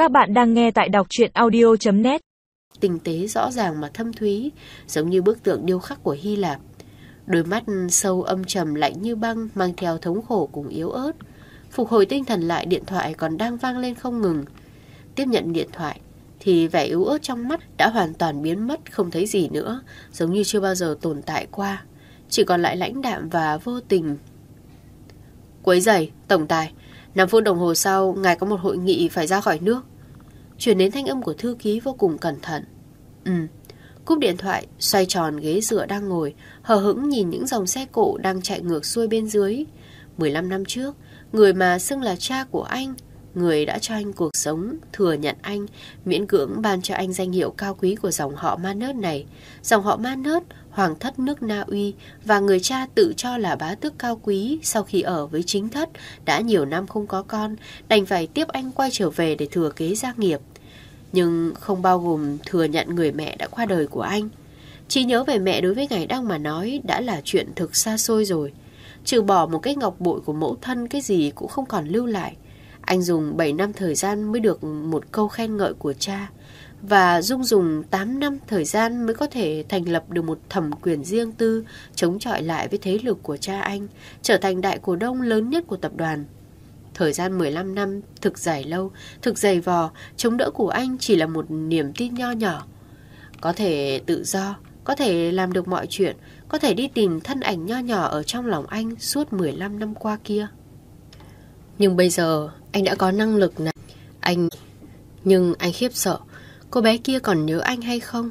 Các bạn đang nghe tại đọc truyện audio.net. Tinh tế rõ ràng mà thâm thúy, giống như bức tượng điêu khắc của Hy Lạp. Đôi mắt sâu âm trầm lạnh như băng, mang theo thống khổ cùng yếu ớt. Phục hồi tinh thần lại, điện thoại còn đang vang lên không ngừng. Tiếp nhận điện thoại thì vẻ yếu ớt trong mắt đã hoàn toàn biến mất, không thấy gì nữa, giống như chưa bao giờ tồn tại qua. Chỉ còn lại lãnh đạm và vô tình. Quấy rầy, tổng tài, 5 phút đồng hồ sau, ngài có một hội nghị phải ra khỏi nước. Chuyển đến thanh âm của thư ký vô cùng cẩn thận. Cúp điện thoại, xoay tròn ghế dựa đang ngồi, hờ hững nhìn những dòng xe cộ đang chạy ngược xuôi bên dưới. 15 năm trước, người mà xưng là cha của anh, người đã cho anh cuộc sống, thừa nhận anh, miễn cưỡng ban cho anh danh hiệu cao quý của dòng họ Manus này. Dòng họ Manus, hoàng thất nước Na Uy, và người cha tự cho là bá tước cao quý sau khi ở với chính thất đã nhiều năm không có con, đành phải tiếp anh quay trở về để thừa kế gia nghiệp. Nhưng không bao gồm thừa nhận người mẹ đã qua đời của anh. Chỉ nhớ về mẹ đối với Ngài Đăng mà nói đã là chuyện thực xa xôi rồi. Trừ bỏ một cái ngọc bội của mẫu thân, cái gì cũng không còn lưu lại. Anh dùng 7 năm thời gian mới được một câu khen ngợi của cha, và Dung dùng 8 năm thời gian mới có thể thành lập được một thẩm quyền riêng tư, chống chọi lại với thế lực của cha anh, trở thành đại cổ đông lớn nhất của tập đoàn. Thời gian 15 năm thực dài lâu, thực dày vò, chống đỡ của anh chỉ là một niềm tin nho nhỏ. Có thể tự do, có thể làm được mọi chuyện, có thể đi tìm thân ảnh nho nhỏ ở trong lòng anh suốt 15 năm qua kia. Nhưng bây giờ anh đã có năng lực này. Nhưng anh khiếp sợ, cô bé kia còn nhớ anh hay không?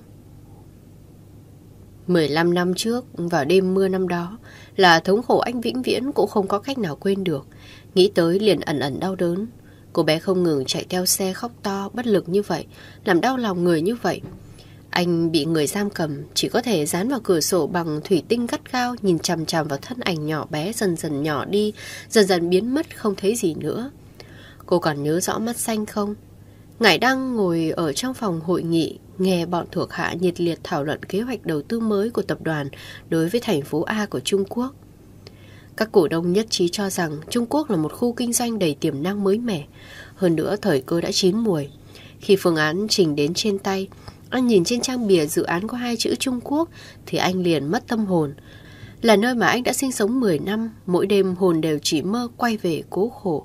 15 năm trước, vào đêm mưa năm đó, là thống khổ anh vĩnh viễn cũng không có cách nào quên được. Nghĩ tới liền ẩn ẩn đau đớn. Cô bé không ngừng chạy theo xe khóc to, bất lực như vậy, làm đau lòng người như vậy. Anh bị người giam cầm, chỉ có thể dán vào cửa sổ bằng thủy tinh gắt gao, nhìn chằm chằm vào thân ảnh nhỏ bé dần dần nhỏ đi, dần dần biến mất không thấy gì nữa. Cô còn nhớ rõ mắt xanh không? Ngải Đăng ngồi ở trong phòng hội nghị, nghe bọn thuộc hạ nhiệt liệt thảo luận kế hoạch đầu tư mới của tập đoàn đối với thành phố A của Trung Quốc. Các cổ đông nhất trí cho rằng Trung Quốc là một khu kinh doanh đầy tiềm năng mới mẻ. Hơn nữa thời cơ đã chín muồi. Khi phương án trình đến trên tay, anh nhìn trên trang bìa dự án có 2 chữ Trung Quốc thì anh liền mất tâm hồn. Là nơi mà anh đã sinh sống 10 năm, mỗi đêm hồn đều chỉ mơ quay về cố khổ.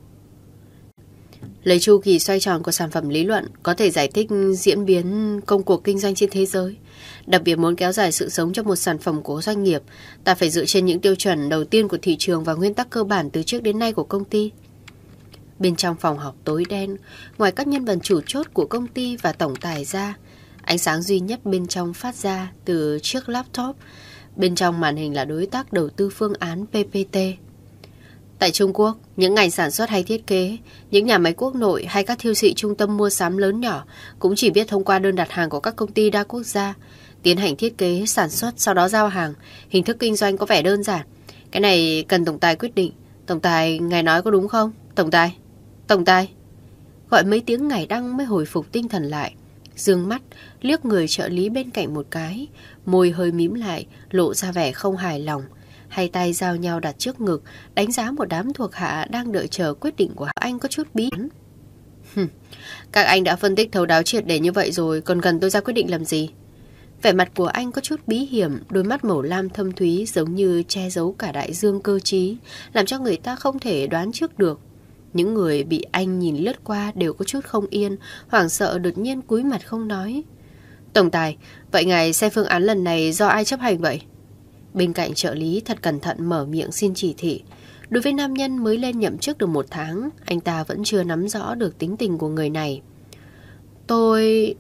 Lấy chu kỳ xoay tròn của sản phẩm lý luận có thể giải thích diễn biến công cuộc kinh doanh trên thế giới. Đặc biệt muốn kéo dài sự sống cho một sản phẩm của doanh nghiệp, ta phải dựa trên những tiêu chuẩn đầu tiên của thị trường và nguyên tắc cơ bản từ trước đến nay của công ty. Bên trong phòng họp tối đen, ngoài các nhân vật chủ chốt của công ty và tổng tài ra, ánh sáng duy nhất bên trong phát ra từ chiếc laptop. Bên trong màn hình là đối tác đầu tư phương án PPT. Tại Trung Quốc, những ngành sản xuất hay thiết kế, những nhà máy quốc nội hay các thiêu thị trung tâm mua sắm lớn nhỏ cũng chỉ biết thông qua đơn đặt hàng của các công ty đa quốc gia, tiến hành thiết kế, sản xuất, sau đó giao hàng. Hình thức kinh doanh có vẻ đơn giản. Cái này cần tổng tài quyết định. Tổng tài, ngài nói có đúng không? Tổng tài, tổng tài. Gọi mấy tiếng Ngải Đăng mới hồi phục tinh thần lại. Dương mắt, liếc người trợ lý bên cạnh một cái, môi hơi mím lại, lộ ra vẻ không hài lòng. Hai tay giao nhau đặt trước ngực, đánh giá một đám thuộc hạ đang đợi chờ quyết định của anh có chút bí ẩn. Các anh đã phân tích thấu đáo triệt để như vậy rồi, còn cần tôi ra quyết định làm gì? Vẻ mặt của anh có chút bí hiểm, đôi mắt màu lam thâm thúy giống như che giấu cả đại dương cơ trí, làm cho người ta không thể đoán trước được. Những người bị anh nhìn lướt qua đều có chút không yên, hoảng sợ đột nhiên cúi mặt không nói. Tổng tài, vậy ngài xem phương án lần này do ai chấp hành vậy? Bên cạnh trợ lý thật cẩn thận mở miệng xin chỉ thị. Đối với nam nhân mới lên nhậm chức được 1 tháng, anh ta vẫn chưa nắm rõ được tính tình của người này. Tôi...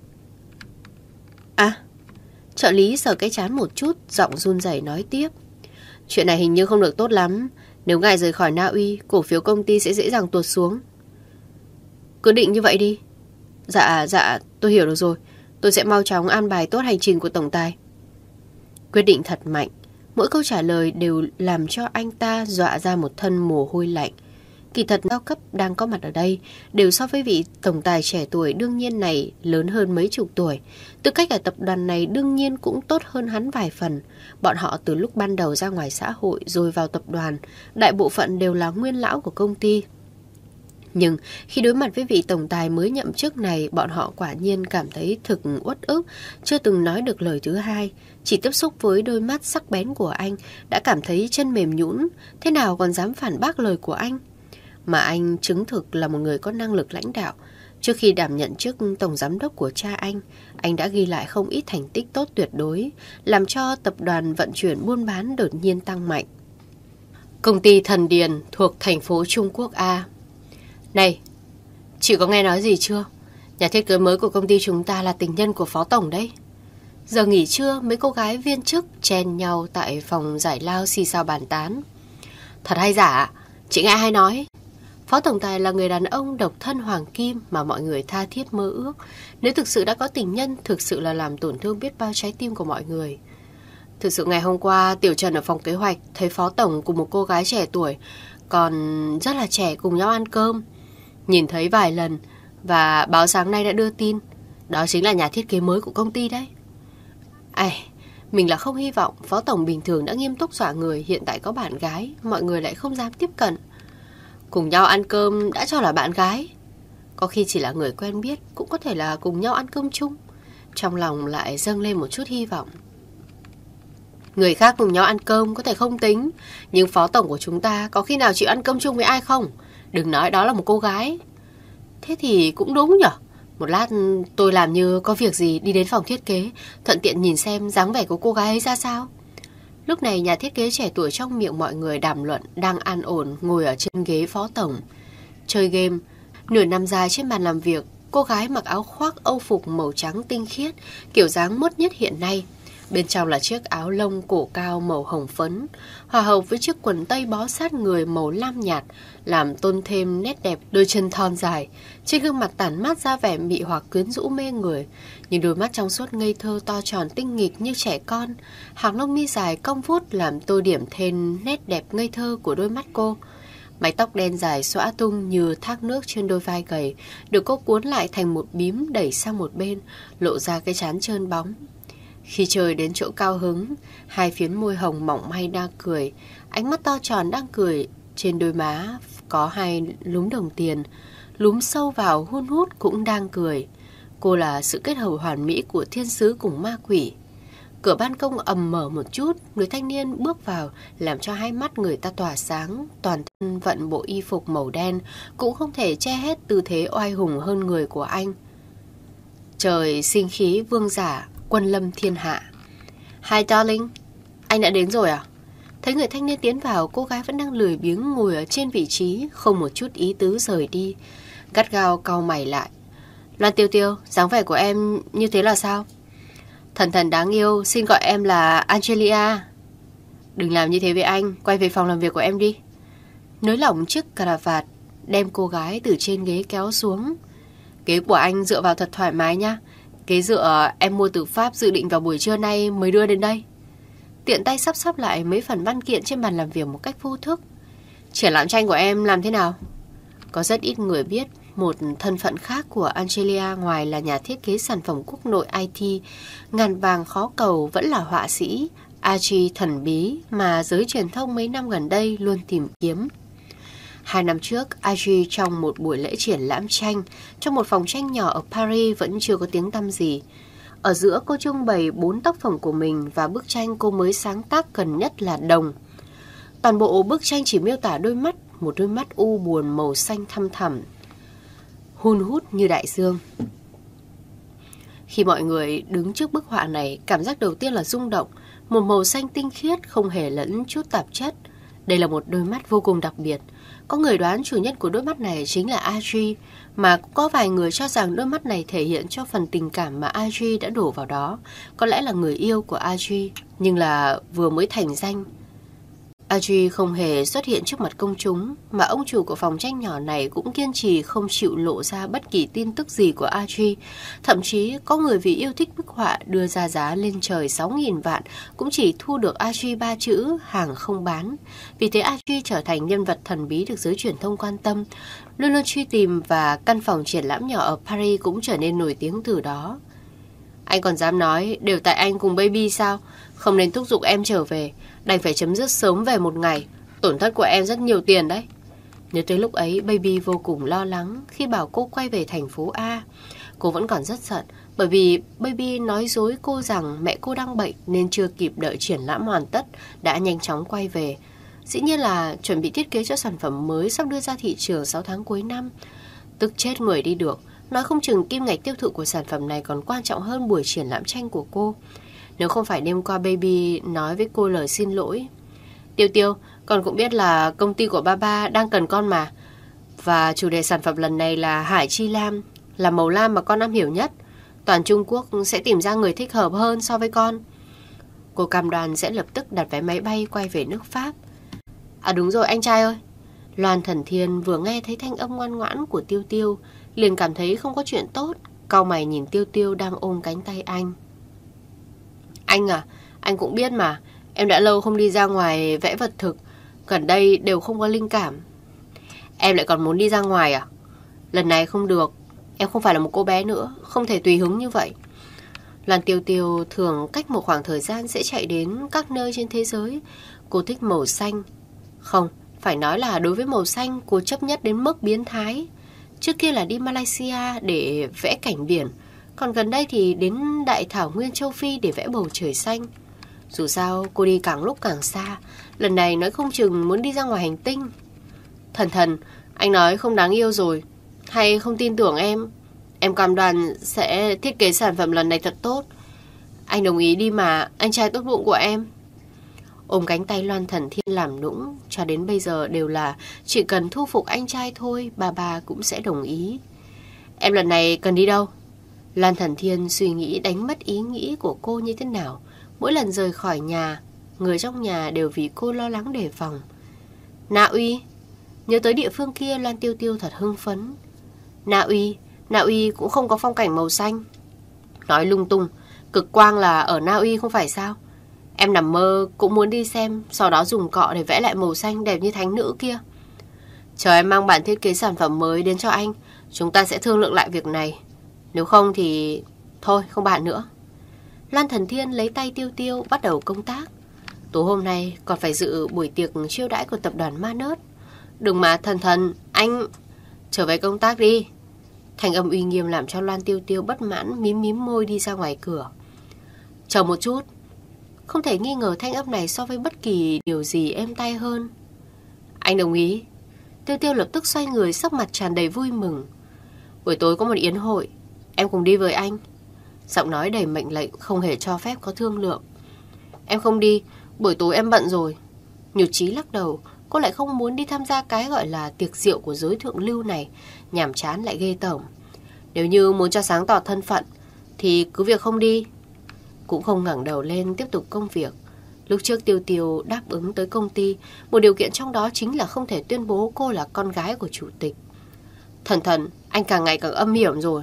Trợ lý sờ cái trán một chút, giọng run rẩy nói tiếp. Chuyện này hình như không được tốt lắm. Nếu ngài rời khỏi Na Uy, cổ phiếu công ty sẽ dễ dàng tuột xuống. Cứ định như vậy đi. Dạ, tôi hiểu được rồi. Tôi sẽ mau chóng an bài tốt hành trình của tổng tài. Quyết định thật mạnh. Mỗi câu trả lời đều làm cho anh ta dọa ra một thân mồ hôi lạnh. Kỳ thật cao cấp đang có mặt ở đây đều so với vị tổng tài trẻ tuổi đương nhiên này lớn hơn mấy chục tuổi. Tư cách ở tập đoàn này đương nhiên cũng tốt hơn hắn vài phần. Bọn họ từ lúc ban đầu ra ngoài xã hội rồi vào tập đoàn, đại bộ phận đều là nguyên lão của công ty. Nhưng khi đối mặt với vị tổng tài mới nhậm chức này, bọn họ quả nhiên cảm thấy thực uất ức, chưa từng nói được lời thứ hai. Chỉ tiếp xúc với đôi mắt sắc bén của anh đã cảm thấy chân mềm nhũn, thế nào còn dám phản bác lời của anh. Mà anh chứng thực là một người có năng lực lãnh đạo. Trước khi đảm nhận chức tổng giám đốc của cha anh đã ghi lại không ít thành tích tốt tuyệt đối, làm cho tập đoàn vận chuyển buôn bán đột nhiên tăng mạnh. Công ty Thần Điền thuộc thành phố Trung Quốc A. Này, chị có nghe nói gì chưa? Nhà thiết kế mới của công ty chúng ta là tình nhân của phó tổng đấy. Giờ nghỉ trưa, mấy cô gái viên chức chen nhau tại phòng giải lao xì xào bàn tán. Thật hay giả, chị nghe ai nói? Phó tổng tài là người đàn ông độc thân hoàng kim mà mọi người tha thiết mơ ước. Nếu thực sự đã có tình nhân, thực sự là làm tổn thương biết bao trái tim của mọi người. Thực sự ngày hôm qua, Tiểu Trần ở phòng kế hoạch thấy phó tổng cùng một cô gái trẻ tuổi, còn rất là trẻ cùng nhau ăn cơm. Nhìn thấy vài lần và báo sáng nay đã đưa tin, đó chính là nhà thiết kế mới của công ty đấy. Mình là không hy vọng. Phó tổng bình thường đã nghiêm túc dọa người, hiện tại có bạn gái, mọi người lại không dám tiếp cận. Cùng nhau ăn cơm đã cho là bạn gái. Có khi chỉ là người quen biết, cũng có thể là cùng nhau ăn cơm chung. Trong lòng lại dâng lên một chút hy vọng. Người khác cùng nhau ăn cơm có thể không tính, nhưng phó tổng của chúng ta có khi nào chịu ăn cơm chung với ai không? Đừng nói đó là một cô gái. Thế thì cũng đúng nhở. Một lát tôi làm như có việc gì đi đến phòng thiết kế, thuận tiện nhìn xem dáng vẻ của cô gái ấy ra sao. Lúc này nhà thiết kế trẻ tuổi trong miệng mọi người đàm luận đang an ổn ngồi ở trên ghế phó tổng. Chơi game, nửa nằm dài trên bàn làm việc, cô gái mặc áo khoác âu phục màu trắng tinh khiết, kiểu dáng mốt nhất hiện nay. Bên trong là chiếc áo lông cổ cao màu hồng phấn, hòa hợp với chiếc quần tây bó sát người màu lam nhạt, làm tôn thêm nét đẹp đôi chân thon dài. Trên gương mặt tản mát ra vẻ mị hoặc quyến rũ mê người, nhưng đôi mắt trong suốt ngây thơ to tròn tinh nghịch như trẻ con. Hàng lông mi dài cong vút làm tô điểm thêm nét đẹp ngây thơ của đôi mắt cô. Mái tóc đen dài xõa tung như thác nước trên đôi vai gầy, được cô cuốn lại thành một bím đẩy sang một bên, lộ ra cái trán trơn bóng. Khi trời đến chỗ cao hứng, hai phiến môi hồng mỏng manh đang cười, ánh mắt to tròn đang cười, trên đôi má có hai lúm đồng tiền, lúm sâu vào hun hút cũng đang cười. Cô là sự kết hợp hoàn mỹ của thiên sứ cùng ma quỷ. Cửa ban công ầm mở một chút, người thanh niên bước vào làm cho hai mắt người ta tỏa sáng, toàn thân vận bộ y phục màu đen cũng không thể che hết tư thế oai hùng hơn người của anh. Trời sinh khí vương giả, quân lâm thiên hạ. Hi darling, anh đã đến rồi à? Thấy người thanh niên tiến vào, cô gái vẫn đang lười biếng ngồi ở trên vị trí, không một chút ý tứ rời đi, gắt gao cau mày lại. Loan Tiêu Tiêu, dáng vẻ của em như thế là sao? Thần thần đáng yêu, xin gọi em là Angelia. Đừng làm như thế với anh, quay về phòng làm việc của em đi. Nới lỏng chiếc cà vạt, đem cô gái từ trên ghế kéo xuống. Ghế của anh dựa vào thật thoải mái nhá. Ghế dựa em mua từ Pháp, dự định vào buổi trưa nay mới đưa đến đây. Tiện tay sắp lại mấy phần văn kiện trên bàn làm việc một cách vô thức. Triển lãm tranh của em làm thế nào? Có rất ít người biết một thân phận khác của Angelia ngoài là nhà thiết kế sản phẩm quốc nội IT, ngàn vàng khó cầu, vẫn là họa sĩ Archie thần bí mà giới truyền thông mấy năm gần đây luôn tìm kiếm. 2 năm trước, Archie trong một buổi lễ triển lãm tranh trong một phòng tranh nhỏ ở Paris vẫn chưa có tiếng tăm gì. Ở giữa cô trưng bày 4 tác phẩm của mình và bức tranh cô mới sáng tác gần nhất là Đồng. Toàn bộ bức tranh chỉ miêu tả đôi mắt, một đôi mắt u buồn màu xanh thăm thẳm, hun hút như đại dương. Khi mọi người đứng trước bức họa này, cảm giác đầu tiên là rung động, một màu xanh tinh khiết không hề lẫn chút tạp chất. Đây là một đôi mắt vô cùng đặc biệt. Có người đoán chủ nhân của đôi mắt này chính là Archie, mà cũng có vài người cho rằng đôi mắt này thể hiện cho phần tình cảm mà Archie đã đổ vào đó. Có lẽ là người yêu của Archie, nhưng là vừa mới thành danh. Archie không hề xuất hiện trước mặt công chúng, mà ông chủ của phòng tranh nhỏ này cũng kiên trì không chịu lộ ra bất kỳ tin tức gì của Archie. Thậm chí có người vì yêu thích bức họa đưa ra giá lên trời 6.000 vạn cũng chỉ thu được Archie 3 chữ hàng không bán. Vì thế Archie trở thành nhân vật thần bí được giới truyền thông quan tâm, luôn luôn truy tìm, và căn phòng triển lãm nhỏ ở Paris cũng trở nên nổi tiếng từ đó. Anh còn dám nói đều tại anh cùng baby sao? Không nên thúc giục em trở về, đành phải chấm dứt sớm về một ngày. Tổn thất của em rất nhiều tiền đấy. Nhớ tới lúc ấy, Baby vô cùng lo lắng khi bảo cô quay về thành phố A. Cô vẫn còn rất giận bởi vì Baby nói dối cô rằng mẹ cô đang bệnh nên chưa kịp đợi triển lãm hoàn tất đã nhanh chóng quay về. Dĩ nhiên là chuẩn bị thiết kế cho sản phẩm mới sắp đưa ra thị trường 6 tháng cuối năm. Tức chết người đi được, nói không chừng kim ngạch tiêu thụ của sản phẩm này còn quan trọng hơn buổi triển lãm tranh của cô. Nếu không phải đêm qua Baby nói với cô lời xin lỗi. Tiêu Tiêu, con cũng biết là công ty của ba đang cần con mà. Và chủ đề sản phẩm lần này là Hải Chi Lam, là màu lam mà con am hiểu nhất. Toàn Trung Quốc sẽ tìm ra người thích hợp hơn so với con. Cô cam đoan sẽ lập tức đặt vé máy bay quay về nước Pháp. À đúng rồi anh trai ơi. Loan Thần Thiên vừa nghe thấy thanh âm ngoan ngoãn của Tiêu Tiêu liền cảm thấy không có chuyện tốt. Cau mày nhìn Tiêu Tiêu đang ôm cánh tay anh. Anh à, anh cũng biết mà, em đã lâu không đi ra ngoài vẽ vật thực, gần đây đều không có linh cảm. Em lại còn muốn đi ra ngoài à? Lần này không được, em không phải là một cô bé nữa, không thể tùy hứng như vậy. Loan Tiêu Tiêu thường cách một khoảng thời gian sẽ chạy đến các nơi trên thế giới. Cô thích màu xanh. Không, phải nói là đối với màu xanh cô chấp nhất đến mức biến thái. Trước kia là đi Malaysia để vẽ cảnh biển, còn gần đây thì đến Đại Thảo Nguyên châu Phi để vẽ bầu trời xanh. Dù sao cô đi càng lúc càng xa, lần này nói không chừng muốn đi ra ngoài hành tinh. Thần, anh nói không đáng yêu rồi, hay không tin tưởng em? Em cam đoan sẽ thiết kế sản phẩm lần này thật tốt. Anh đồng ý đi mà, anh trai tốt bụng của em. Ôm cánh tay Loan Thần Thiên làm nũng, cho đến bây giờ đều là chỉ cần thu phục anh trai thôi, bà cũng sẽ đồng ý. Em lần này cần đi đâu? Loan Thần Thiên suy nghĩ đánh mất ý nghĩ của cô như thế nào. Mỗi lần rời khỏi nhà, người trong nhà đều vì cô lo lắng đề phòng. Na Uy. Nhớ tới địa phương kia, Loan Tiêu Tiêu thật hưng phấn. Na Uy cũng không có phong cảnh màu xanh. Nói lung tung, cực quang là ở Na Uy không phải sao? Em nằm mơ cũng muốn đi xem, sau đó dùng cọ để vẽ lại màu xanh đẹp như thánh nữ kia. Chờ em mang bản thiết kế sản phẩm mới đến cho anh, chúng ta sẽ thương lượng lại việc này. Nếu không thì... thôi, không bàn nữa. Loan Thần Thiên lấy tay Tiêu Tiêu bắt đầu công tác. Tối hôm nay còn phải dự buổi tiệc chiêu đãi của tập đoàn Ma Nớt. Đừng mà thần, anh... trở về công tác đi. Thành âm uy nghiêm làm cho Loan Tiêu Tiêu bất mãn mím môi đi ra ngoài cửa. Chờ một chút. Không thể nghi ngờ thanh âm này so với bất kỳ điều gì êm tai hơn. Anh đồng ý. Tiêu Tiêu lập tức xoay người, sắc mặt tràn đầy vui mừng. Buổi tối có một yến hội, em cùng đi với anh. Giọng nói đầy mệnh lệnh, không hề cho phép có thương lượng. Em không đi, buổi tối em bận rồi. Nhược Trí lắc đầu. Cô lại không muốn đi tham gia cái gọi là tiệc rượu của giới thượng lưu này, nhàm chán lại ghê tởm. Nếu như muốn cho sáng tỏ thân phận thì cứ việc không đi. Cũng không ngẩng đầu lên tiếp tục công việc. Lúc trước Tiêu Tiêu đáp ứng tới công ty, một điều kiện trong đó chính là không thể tuyên bố cô là con gái của chủ tịch. Thần, anh càng ngày càng âm hiểm rồi.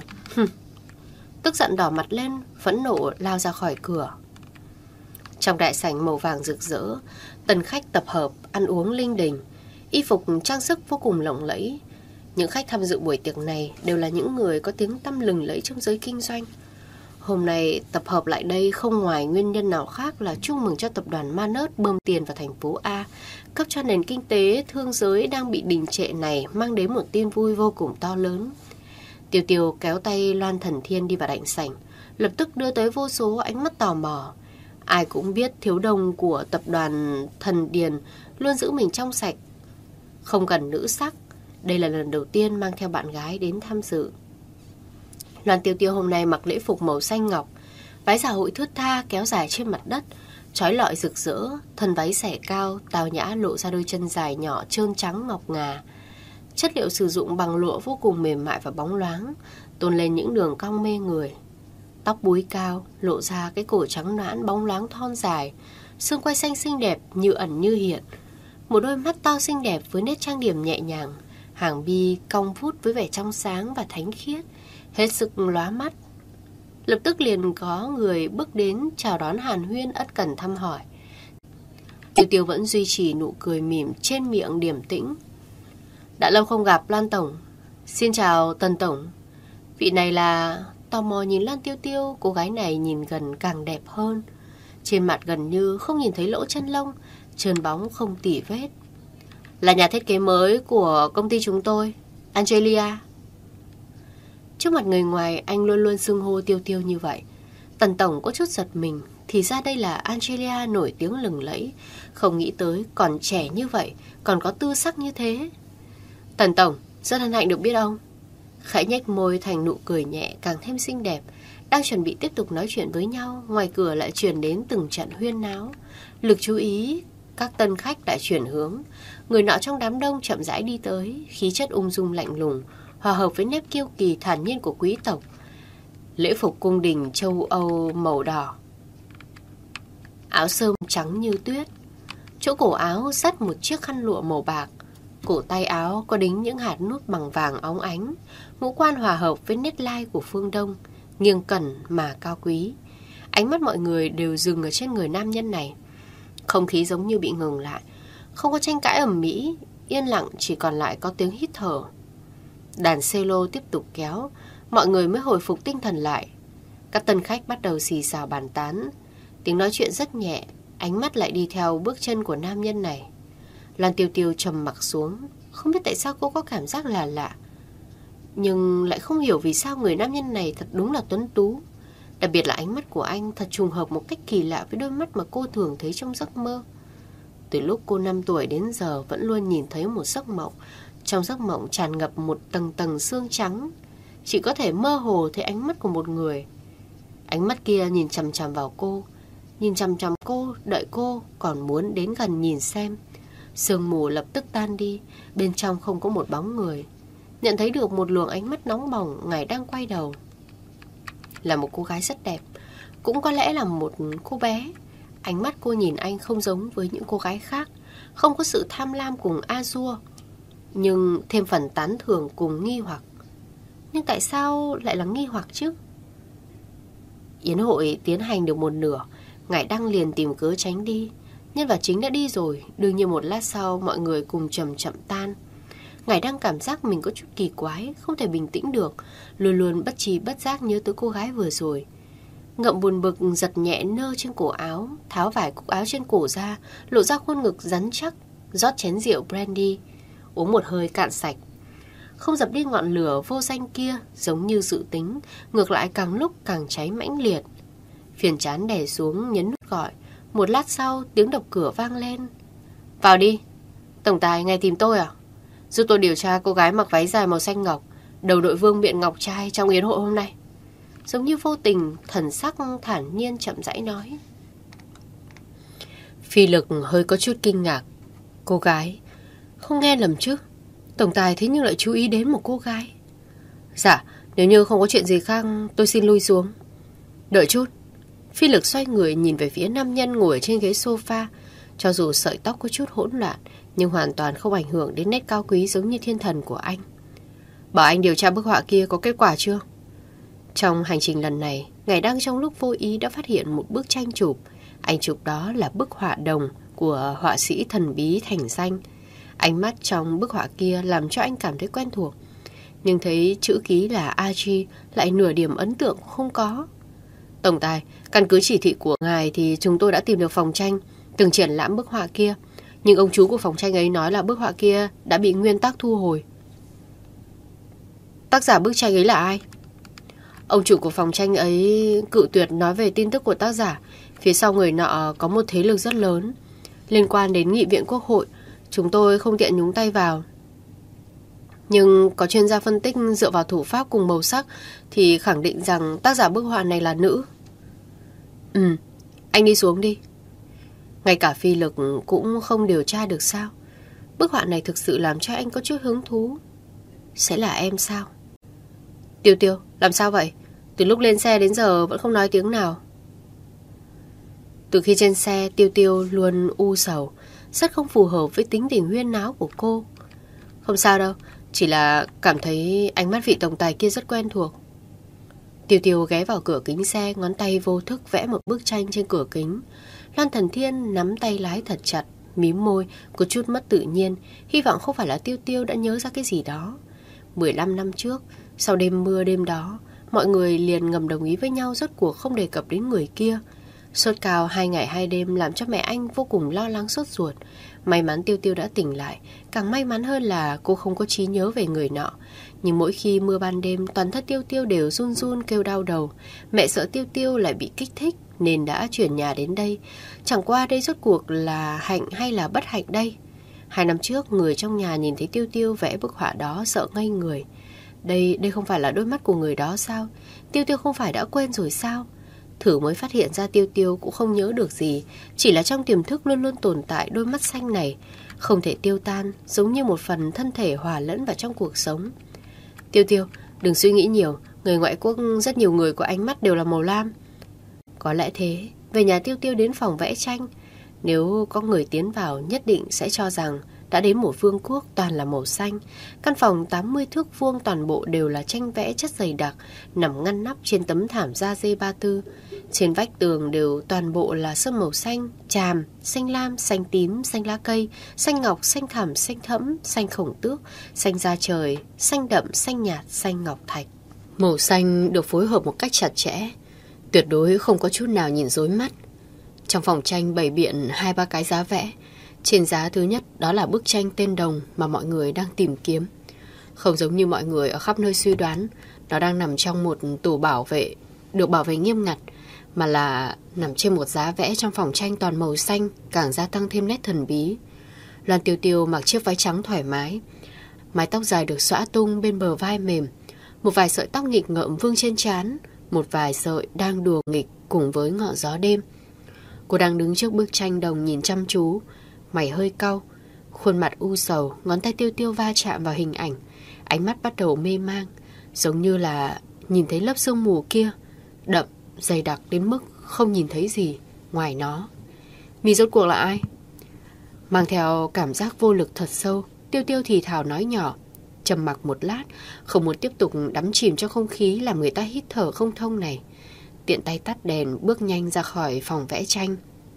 Tức giận đỏ mặt lên, phẫn nộ lao ra khỏi cửa. Trong đại sảnh màu vàng rực rỡ, tân khách tập hợp, ăn uống linh đình, y phục trang sức vô cùng lộng lẫy. Những khách tham dự buổi tiệc này đều là những người có tiếng tăm lừng lẫy trong giới kinh doanh. Hôm nay tập hợp lại đây không ngoài nguyên nhân nào khác là chúc mừng cho tập đoàn Ma Nớt bơm tiền vào thành phố A, cấp cho nền kinh tế thương giới đang bị đình trệ này mang đến một tin vui vô cùng to lớn. Tiêu Tiêu kéo tay Loan Thần Thiên đi vào đại sảnh, lập tức đưa tới vô số ánh mắt tò mò. Ai cũng biết thiếu đồng của tập đoàn Thần Điền luôn giữ mình trong sạch, không cần nữ sắc. Đây là lần đầu tiên mang theo bạn gái đến tham dự. Loan Tiêu Tiêu hôm nay mặc lễ phục màu xanh ngọc, váy dạ hội thướt tha kéo dài trên mặt đất, trói lọi rực rỡ, thân váy xẻ cao, tao nhã lộ ra đôi chân dài nhỏ trơn trắng ngọc ngà. Chất liệu sử dụng bằng lụa vô cùng mềm mại và bóng loáng, tôn lên những đường cong mê người. Tóc búi cao, lộ ra cái cổ trắng nõn bóng loáng thon dài, xương quai xanh xinh đẹp như ẩn như hiện. Một đôi mắt to xinh đẹp với nét trang điểm nhẹ nhàng, hàng mi cong vút với vẻ trong sáng và thánh khiết, hết sức lóa mắt. Lập tức liền có người bước đến chào đón hàn huyên ân cần thăm hỏi. Tiêu Tiêu vẫn duy trì nụ cười mỉm trên miệng điềm tĩnh. Đã lâu không gặp Loan Tổng. Xin chào Tần Tổng. Vị này là... Tò mò nhìn Loan Tiêu Tiêu, cô gái này nhìn gần càng đẹp hơn. Trên mặt gần như không nhìn thấy lỗ chân lông, trơn bóng không tỉ vết. Là nhà thiết kế mới của công ty chúng tôi, Angelia. Trước mặt người ngoài, anh luôn luôn xưng hô Tiêu Tiêu như vậy. Tần tổng có chút giật mình. Thì ra đây là Angelia nổi tiếng lừng lẫy. Không nghĩ tới còn trẻ như vậy, còn có tư sắc như thế. Tần tổng, rất hân hạnh được biết ông. Khẽ nhếch môi thành nụ cười nhẹ càng thêm xinh đẹp. Đang chuẩn bị tiếp tục nói chuyện với nhau, ngoài cửa lại truyền đến từng trận huyên náo. Lực chú ý các tân khách lại chuyển hướng. Người nọ trong đám đông chậm rãi đi tới, khí chất ung dung lạnh lùng, hòa hợp với nét kiêu kỳ thản nhiên của quý tộc. Lễ phục cung đình châu Âu màu đỏ, áo sơm trắng như tuyết. Chỗ cổ áo dắt một chiếc khăn lụa màu bạc. Cổ tay áo có đính những hạt nút bằng vàng óng ánh. Ngũ quan hòa hợp với nét lai của phương Đông, nghiêng cẩn mà cao quý. Ánh mắt mọi người đều dừng ở trên người nam nhân này. Không khí giống như bị ngừng lại. Không có tranh cãi ầm ĩ, yên lặng chỉ còn lại có tiếng hít thở. Đàn cello tiếp tục kéo, mọi người mới hồi phục tinh thần lại. Các tân khách bắt đầu xì xào bàn tán. Tiếng nói chuyện rất nhẹ, ánh mắt lại đi theo bước chân của nam nhân này. Lan Tiêu Tiêu trầm mặc xuống. Không biết tại sao cô có cảm giác là lạ, nhưng lại không hiểu vì sao người nam nhân này thật đúng là tuấn tú. Đặc biệt là ánh mắt của anh thật trùng hợp một cách kỳ lạ với đôi mắt mà cô thường thấy trong giấc mơ. Từ lúc cô 5 tuổi đến giờ vẫn luôn nhìn thấy một giấc mộng. Trong giấc mộng tràn ngập một tầng tầng xương trắng. Chỉ có thể mơ hồ thấy ánh mắt của một người. Ánh mắt kia nhìn chằm chằm vào cô, nhìn chằm chằm cô, đợi cô, còn muốn đến gần nhìn xem. Sương mù lập tức tan đi, bên trong không có một bóng người. Nhận thấy được một luồng ánh mắt nóng bỏng ngày đang quay đầu. Là một cô gái rất đẹp, cũng có lẽ là một cô bé. Ánh mắt cô nhìn anh không giống với những cô gái khác, không có sự tham lam cùng a-dua, nhưng thêm phần tán thưởng cùng nghi hoặc. Nhưng tại sao lại là nghi hoặc chứ? Yến hội tiến hành được một nửa, Ngải Đăng liền tìm cớ tránh đi. Nhân vật chính đã đi rồi, đương nhiên một lát sau mọi người cùng chậm chậm tan. Ngải Đăng cảm giác mình có chút kỳ quái, không thể bình tĩnh được, luôn luôn bất tri bất giác nhớ tới cô gái vừa rồi. Ngậm buồn bực giật nhẹ nơ trên cổ áo, tháo vải cúc áo trên cổ ra, lộ ra khuôn ngực rắn chắc, rót chén rượu brandy, uống một hơi cạn sạch. Không dập đi ngọn lửa vô danh kia, giống như dự tính, ngược lại càng lúc càng cháy mãnh liệt. Phiền chán đè xuống nhấn nút gọi. Một lát sau tiếng đập cửa vang lên. Vào đi. Tổng tài ngài tìm tôi à? Giúp tôi điều tra cô gái mặc váy dài màu xanh ngọc, đầu đội vương miện ngọc trai trong yến hội hôm nay. Giống như vô tình, thần sắc thản nhiên chậm rãi nói. Phi Lực hơi có chút kinh ngạc. Cô gái? Không nghe lầm chứ? Tổng tài thế nhưng lại chú ý đến một cô gái. Dạ, nếu như không có chuyện gì khác, tôi xin lui xuống. Đợi chút. Phi Lực xoay người nhìn về phía nam nhân ngồi trên ghế sofa. Cho dù sợi tóc có chút hỗn loạn, nhưng hoàn toàn không ảnh hưởng đến nét cao quý giống như thiên thần của anh. Bảo anh điều tra bức họa kia có kết quả chưa? Trong hành trình lần này, Ngải Đăng trong lúc vô ý đã phát hiện một bức tranh chụp. Ảnh chụp đó là bức họa đồng của họa sĩ thần bí thành danh. Ánh mắt trong bức họa kia làm cho anh cảm thấy quen thuộc, nhưng thấy chữ ký là Aji lại nửa điểm ấn tượng không có. Tổng tài, căn cứ chỉ thị của ngài thì chúng tôi đã tìm được phòng tranh từng triển lãm bức họa kia, nhưng ông chú của phòng tranh ấy nói là bức họa kia đã bị nguyên tác thu hồi. Tác giả bức tranh ấy là ai? Ông chủ của phòng tranh ấy cự tuyệt nói về tin tức của tác giả. Phía sau người nọ có một thế lực rất lớn liên quan đến nghị viện quốc hội. Chúng tôi không tiện nhúng tay vào. Nhưng có chuyên gia phân tích dựa vào thủ pháp cùng màu sắc thì khẳng định rằng tác giả bức họa này là nữ. Anh đi xuống đi. Ngay cả Phi Lực cũng không điều tra được sao? Bức họa này thực sự làm cho anh có chút hứng thú. Sẽ là em sao? Tiêu Tiêu, làm sao vậy? Từ lúc lên xe đến giờ vẫn không nói tiếng nào. Từ khi trên xe, Tiêu Tiêu luôn u sầu, rất không phù hợp với tính tình huyên náo của cô. Không sao đâu, chỉ là cảm thấy ánh mắt vị tổng tài kia rất quen thuộc. Tiêu Tiêu ghé vào cửa kính xe, ngón tay vô thức vẽ một bức tranh trên cửa kính. Loan Thần Thiên nắm tay lái thật chặt, mím môi, có chút mất tự nhiên, hy vọng không phải là Tiêu Tiêu đã nhớ ra cái gì đó. 15 năm trước, sau đêm mưa đêm đó, mọi người liền ngầm đồng ý với nhau rốt cuộc không đề cập đến người kia. Sốt cao 2 ngày 2 đêm làm cho mẹ anh vô cùng lo lắng sốt ruột. May mắn Tiêu Tiêu đã tỉnh lại. Càng may mắn hơn là cô không có trí nhớ về người nọ. Nhưng mỗi khi mưa ban đêm, toàn thân Tiêu Tiêu đều run run kêu đau đầu. Mẹ sợ Tiêu Tiêu lại bị kích thích nên đã chuyển nhà đến đây. Chẳng qua đây rốt cuộc là hạnh hay là bất hạnh đây? 2 năm trước, người trong nhà nhìn thấy Tiêu Tiêu vẽ bức họa đó sợ ngây người. Đây không phải là đôi mắt của người đó sao? Tiêu Tiêu không phải đã quên rồi sao? Thử mới phát hiện ra Tiêu Tiêu cũng không nhớ được gì. Chỉ là trong tiềm thức luôn luôn tồn tại đôi mắt xanh này, không thể tiêu tan, giống như một phần thân thể hòa lẫn vào trong cuộc sống. Tiêu Tiêu, đừng suy nghĩ nhiều. Người ngoại quốc rất nhiều người có ánh mắt đều là màu lam. Có lẽ thế. Về nhà Tiêu Tiêu đến phòng vẽ tranh. Nếu có người tiến vào nhất định sẽ cho rằng đã đến một vương quốc toàn là màu xanh. Căn phòng 80 thước vuông toàn bộ đều là tranh vẽ chất dày đặc, nằm ngăn nắp trên tấm thảm da dê ba tư. Trên vách tường đều toàn bộ là sơn màu xanh, tràm, xanh lam, xanh tím, xanh lá cây, xanh ngọc, xanh thẳm, xanh thẫm, xanh khổng tước, xanh da trời, xanh đậm, xanh nhạt, xanh ngọc thạch. Màu xanh được phối hợp một cách chặt chẽ, tuyệt đối không có chút nào nhìn rối mắt. Trong phòng tranh bày biện 2-3 cái giá vẽ. Trên giá thứ nhất đó là bức tranh Tên Đồng mà mọi người đang tìm kiếm. Không giống như mọi người ở khắp nơi suy đoán nó đang nằm trong một tủ bảo vệ, được bảo vệ nghiêm ngặt, mà là nằm trên một giá vẽ trong phòng tranh toàn màu xanh, càng gia tăng thêm nét thần bí. Loan Tiêu Tiêu mặc chiếc váy trắng thoải mái, mái tóc dài được xõa tung bên bờ vai mềm, một vài sợi tóc nghịch ngợm vương trên trán, một vài sợi đang đùa nghịch cùng với ngọn gió đêm. Cô đang đứng trước bức tranh đồng nhìn chăm chú, mày hơi cau, khuôn mặt u sầu, ngón tay Tiêu Tiêu va chạm vào hình ảnh. Ánh mắt bắt đầu mê mang, giống như là nhìn thấy lớp sương mù kia, đậm, dày đặc đến mức không nhìn thấy gì ngoài nó. Mi rốt cuộc là ai? Mang theo cảm giác vô lực thật sâu, Tiêu Tiêu thì thào nói nhỏ. Trầm mặc một lát, không muốn tiếp tục đắm chìm trong không khí làm người ta hít thở không thông này. Tiện tay tắt đèn, bước nhanh ra khỏi phòng vẽ tranh.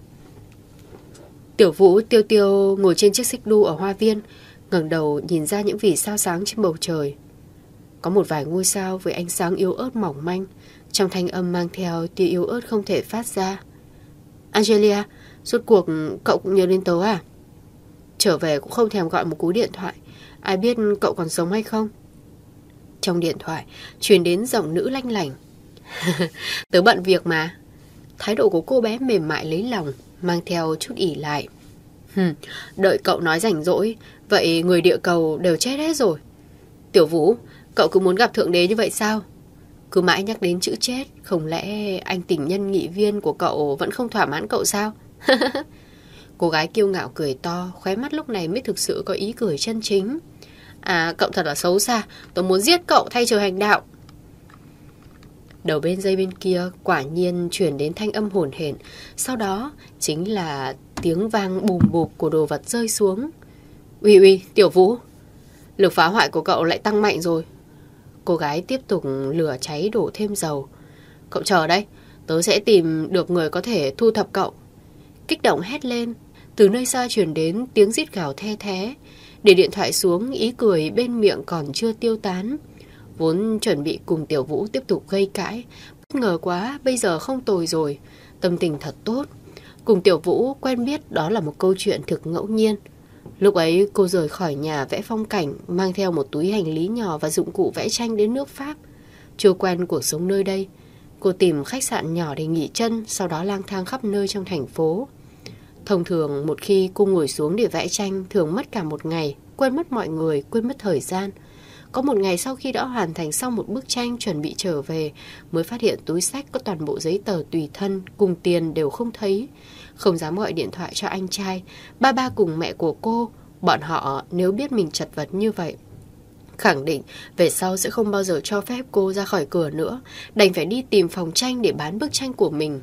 Tiểu Vũ, Tiêu Tiêu ngồi trên chiếc xích đu ở hoa viên, ngẩng đầu nhìn ra những vì sao sáng trên bầu trời. Có một vài ngôi sao với ánh sáng yếu ớt mỏng manh, trong thanh âm mang theo tia yếu ớt không thể phát ra. Angelia, rốt cuộc cậu cũng nhớ đến tớ à? Trở về cũng không thèm gọi một cú điện thoại, ai biết cậu còn sống hay không? Trong điện thoại truyền đến giọng nữ lanh lảnh. Tớ bận việc mà. Thái độ của cô bé mềm mại lấy lòng, mang theo chút ỷ lại. Đợi cậu nói rảnh rỗi, vậy người địa cầu đều chết hết rồi. Tiểu Vũ, cậu cứ muốn gặp Thượng Đế như vậy sao? Cứ mãi nhắc đến chữ chết, không lẽ anh tình nhân nghị viên của cậu vẫn không thỏa mãn cậu sao? Cô gái kiêu ngạo cười to, khóe mắt lúc này mới thực sự có ý cười chân chính. À, cậu thật là xấu xa, tôi muốn giết cậu thay trời hành đạo. Đầu bên dây bên kia quả nhiên chuyển đến thanh âm hổn hển, sau đó chính là tiếng vang bùm bụp của đồ vật rơi xuống. Uy, Tiểu Vũ, lực phá hoại của cậu lại tăng mạnh rồi. Cô gái tiếp tục lửa cháy đổ thêm dầu. Cậu chờ đấy, tớ sẽ tìm được người có thể thu thập cậu. Kích động hét lên, từ nơi xa chuyển đến tiếng rít gào the thé. Để điện thoại xuống, ý cười bên miệng còn chưa tiêu tán. Vốn chuẩn bị cùng Tiểu Vũ tiếp tục gây cãi, bất ngờ quá, bây giờ không tồi rồi. Tâm tình thật tốt. Cùng Tiểu Vũ quen biết đó là một câu chuyện thực ngẫu nhiên. Lúc ấy cô rời khỏi nhà vẽ phong cảnh, mang theo một túi hành lý nhỏ và dụng cụ vẽ tranh đến nước Pháp. Chưa quen cuộc sống nơi đây, cô tìm khách sạn nhỏ để nghỉ chân, sau đó lang thang khắp nơi trong thành phố. Thông thường một khi cô ngồi xuống để vẽ tranh thường mất cả một ngày, quên mất mọi người, quên mất thời gian. Có một ngày sau khi đã hoàn thành xong một bức tranh chuẩn bị trở về, mới phát hiện túi xách có toàn bộ giấy tờ tùy thân cùng tiền đều không thấy. Không dám gọi điện thoại cho anh trai, ba cùng mẹ của cô. Bọn họ nếu biết mình chật vật như vậy, khẳng định về sau sẽ không bao giờ cho phép cô ra khỏi cửa nữa, đành phải đi tìm phòng tranh để bán bức tranh của mình.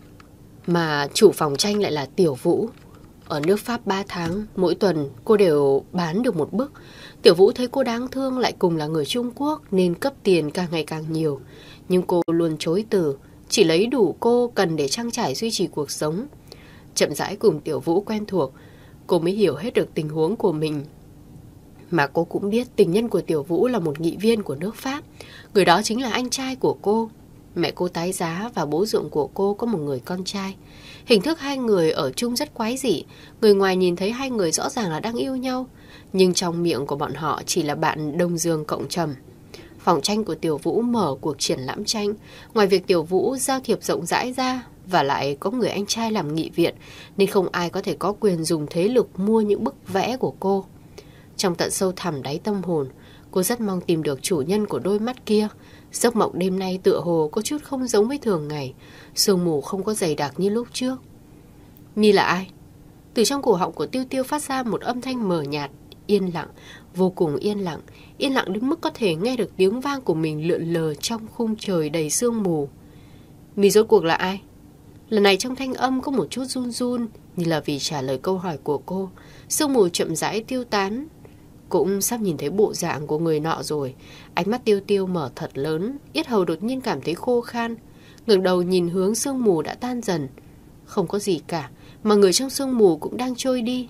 Mà chủ phòng tranh lại là Tiểu Vũ. Ở nước Pháp 3 tháng, mỗi tuần cô đều bán được một bức. Tiểu Vũ thấy cô đáng thương, lại cùng là người Trung Quốc nên cấp tiền càng ngày càng nhiều. Nhưng cô luôn chối từ, chỉ lấy đủ cô cần để trang trải duy trì cuộc sống. Chậm rãi cùng Tiểu Vũ quen thuộc, cô mới hiểu hết được tình huống của mình. Mà cô cũng biết tình nhân của Tiểu Vũ là một nghị viên của nước Pháp. Người đó chính là anh trai của cô. mẹ cô tái giá và bố ruộng của cô có một người con trai. Hình thức hai người ở chung rất quái dị. Người ngoài nhìn thấy hai người rõ ràng là đang yêu nhau, nhưng trong miệng của bọn họ chỉ là bạn đông dương cộng trầm. Phòng tranh của Tiểu Vũ mở cuộc triển lãm tranh. Ngoài việc Tiểu Vũ giao thiệp rộng rãi ra, và lại có người anh trai làm nghị viện, nên không ai có thể có quyền dùng thế lực mua những bức vẽ của cô. Trong tận sâu thẳm đáy tâm hồn, cô rất mong tìm được chủ nhân của đôi mắt kia. Giấc mộng đêm nay tựa hồ có chút không giống với thường ngày. Sương mù không có dày đặc như lúc trước. Mi là ai? Từ trong cổ họng của Tiêu Tiêu phát ra một âm thanh mờ nhạt, yên lặng, vô cùng yên lặng đến mức có thể nghe được tiếng vang của mình lượn lờ trong khung trời đầy sương mù. Mi rốt cuộc là ai? Lần này trong thanh âm có một chút run run, như là vì trả lời câu hỏi của cô. Sương mù chậm rãi tiêu tán. Cũng sắp nhìn thấy bộ dạng của người nọ rồi. Ánh mắt Tiêu Tiêu mở thật lớn, yết hầu đột nhiên cảm thấy khô khan. Ngẩng đầu nhìn hướng sương mù đã tan dần. Không có gì cả, mà người trong sương mù cũng đang trôi đi.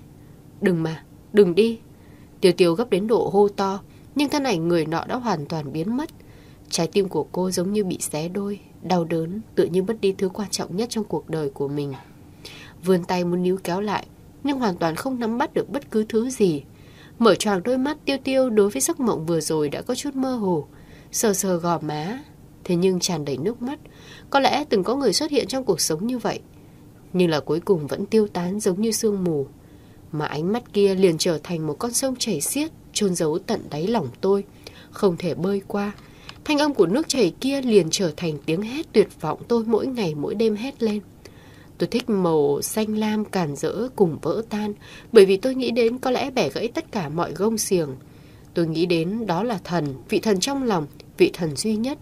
Đừng đi. Tiêu Tiêu gấp đến độ hô to, nhưng thân ảnh người nọ đã hoàn toàn biến mất. Trái tim của cô giống như bị xé đôi, đau đớn, tự như mất đi thứ quan trọng nhất trong cuộc đời của mình. Vươn tay muốn níu kéo lại, nhưng hoàn toàn không nắm bắt được bất cứ thứ gì. Mở choàng đôi mắt, Tiêu Tiêu đối với giấc mộng vừa rồi đã có chút mơ hồ. Sờ sờ gò má, thế nhưng tràn đầy nước mắt. Có lẽ từng có người xuất hiện trong cuộc sống như vậy, nhưng là cuối cùng vẫn tiêu tán giống như sương mù. Mà ánh mắt kia liền trở thành một con sông chảy xiết, chôn giấu tận đáy lòng tôi, không thể bơi qua. Thanh âm của nước chảy kia liền trở thành tiếng hét tuyệt vọng tôi mỗi ngày mỗi đêm hét lên. Tôi thích màu xanh lam càn rỡ cùng vỡ tan, bởi vì tôi nghĩ đến có lẽ bẻ gãy tất cả mọi gông xiềng. Tôi nghĩ đến đó là thần, vị thần trong lòng, vị thần duy nhất.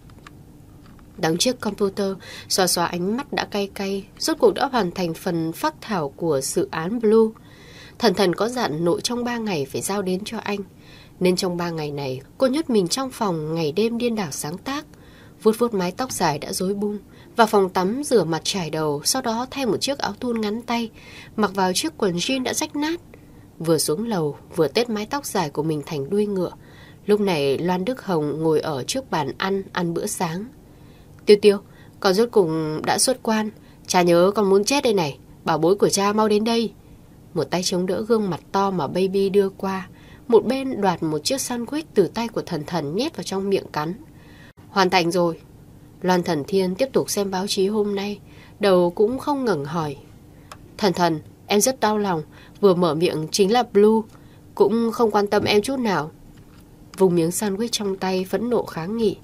Đằng chiếc computer xóa ánh mắt đã cay cay, rốt cuộc đã hoàn thành phần phác thảo của dự án Blue. Thần có dặn nội trong 3 ngày phải giao đến cho anh, nên trong 3 ngày này cô nhốt mình trong phòng ngày đêm điên đảo sáng tác. Vuốt mái tóc dài đã rối bung, vào phòng tắm rửa mặt chải đầu, sau đó thay một chiếc áo thun ngắn tay, mặc vào chiếc quần jean đã rách nát. Vừa xuống lầu vừa tết mái tóc dài của mình thành đuôi ngựa. Lúc này Loan Đức Hồng ngồi ở trước bàn ăn bữa sáng. Tiêu, con rốt cùng đã xuất quan. Cha nhớ con muốn chết đây này, bảo bối của cha mau đến đây. Một tay chống đỡ gương mặt to mà Baby đưa qua, một bên đoạt một chiếc sandwich từ tay của Thần nhét vào trong miệng cắn. Hoàn thành rồi. Loan Thần Thiên tiếp tục xem báo chí hôm nay, đầu cũng không ngẩng hỏi. Thần, em rất đau lòng, vừa mở miệng chính là Blue, cũng không quan tâm em chút nào. Vùng miếng sandwich trong tay phẫn nộ kháng nghị.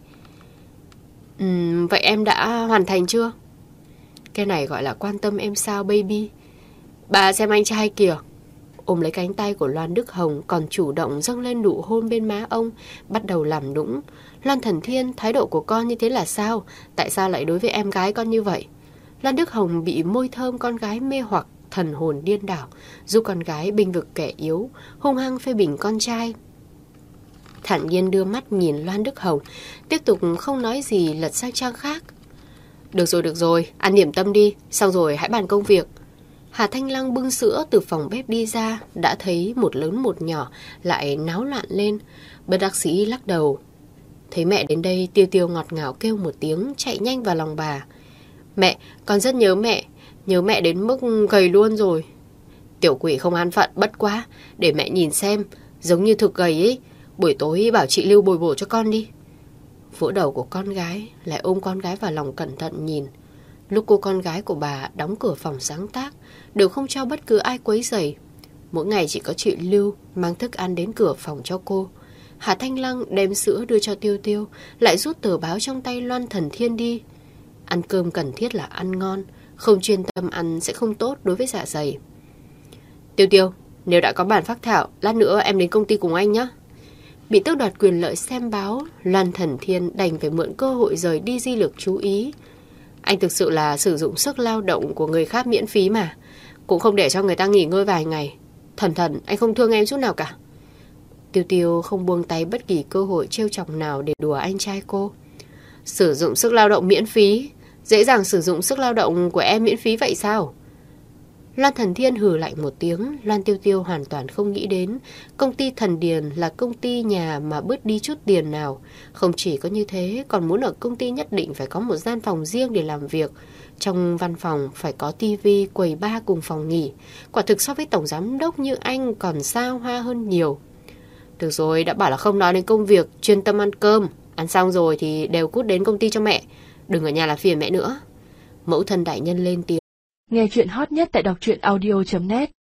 Vậy em đã hoàn thành chưa? Cái này gọi là quan tâm em sao Baby? Bà xem anh trai kìa. Ôm lấy cánh tay của Loan Đức Hồng, còn chủ động dâng lên nụ hôn bên má ông, bắt đầu làm nũng. Loan Thần Thiên, thái độ của con như thế là sao? Tại sao lại đối với em gái con như vậy? Loan Đức Hồng bị môi thơm con gái mê hoặc, thần hồn điên đảo, giúp con gái bênh vực kẻ yếu, hung hăng phê bình con trai. Thản nhiên đưa mắt nhìn Loan Đức Hồng, tiếp tục không nói gì, lật sang trang khác. Được rồi, ăn điểm tâm đi, xong rồi hãy bàn công việc. Hà Thanh Lăng bưng sữa từ phòng bếp đi ra, đã thấy một lớn một nhỏ lại náo loạn lên, bất đắc dĩ lắc đầu. Thấy mẹ đến đây, Tiêu ngọt ngào kêu một tiếng, chạy nhanh vào lòng bà. Mẹ, con rất nhớ mẹ đến mức gầy luôn rồi. Tiểu quỷ không an phận, bất quá, để mẹ nhìn xem, giống như thực gầy ấy. Buổi tối bảo chị Lưu bồi bổ cho con đi. Vỗ đầu của con gái, lại ôm con gái vào lòng cẩn thận nhìn. Lúc cô con gái của bà đóng cửa phòng sáng tác, đều không cho bất cứ ai quấy rầy. Mỗi ngày chỉ có chị Lưu mang thức ăn đến cửa phòng cho cô. Hà Thanh Lăng đem sữa đưa cho Tiêu, lại rút tờ báo trong tay Loan Thần Thiên đi. Ăn cơm cần thiết là ăn ngon, không chuyên tâm ăn sẽ không tốt đối với dạ dày. Tiêu, nếu đã có bản phác thảo, lát nữa em đến công ty cùng anh nhé. Bị tước đoạt quyền lợi xem báo, Loan Thần Thiên đành phải mượn cơ hội rời đi di lược chú ý. Anh thực sự là sử dụng sức lao động của người khác miễn phí mà, cũng không để cho người ta nghỉ ngơi vài ngày. Thần, anh không thương em chút nào cả. Tiêu không buông tay bất kỳ cơ hội trêu chọc nào để đùa anh trai cô. Sử dụng sức lao động miễn phí? Dễ dàng sử dụng sức lao động của em miễn phí vậy sao? Loan Thần Thiên hừ lạnh một tiếng. Loan Tiêu Tiêu hoàn toàn không nghĩ đến công ty Thần Điền là công ty nhà mà bớt đi chút tiền nào. Không chỉ có như thế, còn muốn ở công ty nhất định phải có một gian phòng riêng để làm việc. Trong văn phòng phải có tivi, quầy bar cùng phòng nghỉ. Quả thực so với tổng giám đốc như anh còn xa hoa hơn nhiều. Được rồi, đã bảo là không nói đến công việc, chuyên tâm ăn cơm. Ăn xong rồi thì đều cút đến công ty cho mẹ. Đừng ở nhà làm phiền mẹ nữa. Mẫu thân đại nhân lên tiếng. Nghe chuyện hot nhất tại đọc truyện audio.net